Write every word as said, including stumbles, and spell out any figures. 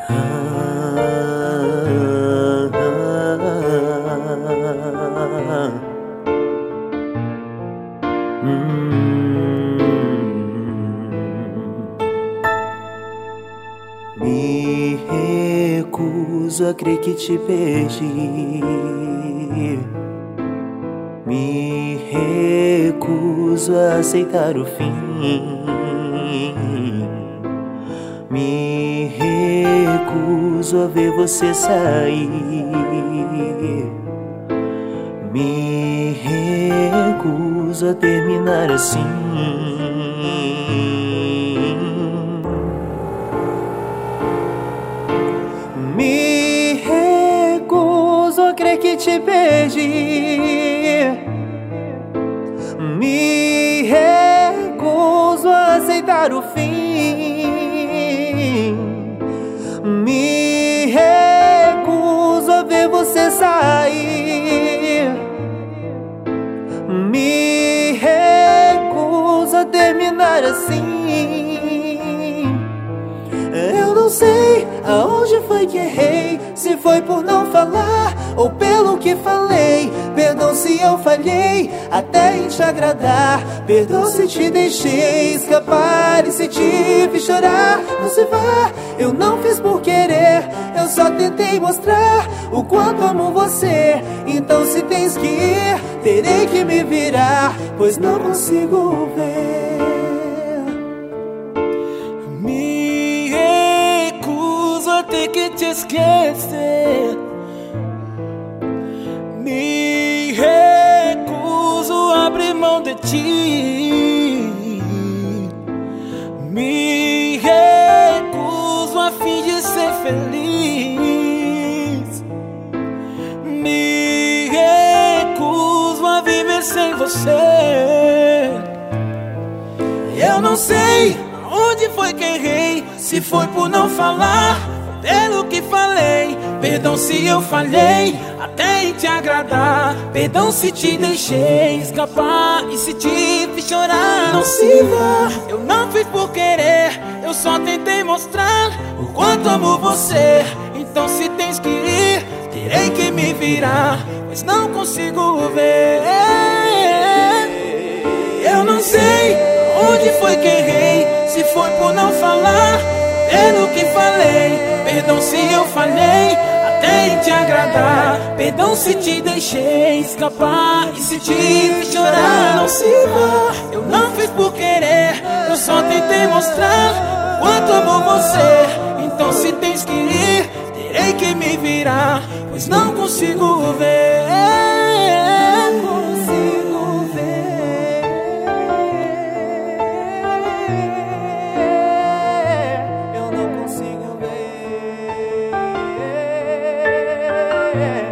Ah, ah, ah, hum. Me recuso a crer que te perdi. Me recuso a aceitar o fim. Me recuso a ver você sair. Me recuso a terminar assim. Me recuso a crer que te perdi. Me recuso a aceitar o fim. Me recuso a ver você sair. Me recuso a terminar assim. Eu não sei aonde foi que errei, se foi por não falar ou pelo que falei. Perdão se eu falhei até em te agradar. Perdão se te deixei escapar e se te fiz chorar. Não se vá, eu não fiz por querer, eu só tentei mostrar o quanto amo você. Então se tens que ir, terei que me virar, pois não consigo ver. Me recuso a ter que te esquecer. Me recuso a abrir mão de ti. Me recuso a fim de ser feliz. Me recuso a viver sem você. Eu não sei onde foi que errei, se foi por não falar, pelo que falei. Perdão se eu falhei até em te agradar. Perdão se te deixei escapar e se te fiz chorar. Não se vá, eu não fiz por querer, eu só tentei mostrar o quanto amo você. Então se tens que ir, terei que me virar, pois não consigo ver. Eu não sei onde foi que errei, se foi por não falar, pelo que falei. Perdão se eu falhei até em te agradar. Perdão se te deixei escapar e se te fiz chorar. Não se vá, eu não fiz por querer, eu só tentei mostrar quanto amo você. Então se tens que ir, terei que me virar, pois não consigo ver. Consigo ver. Eu não consigo ver.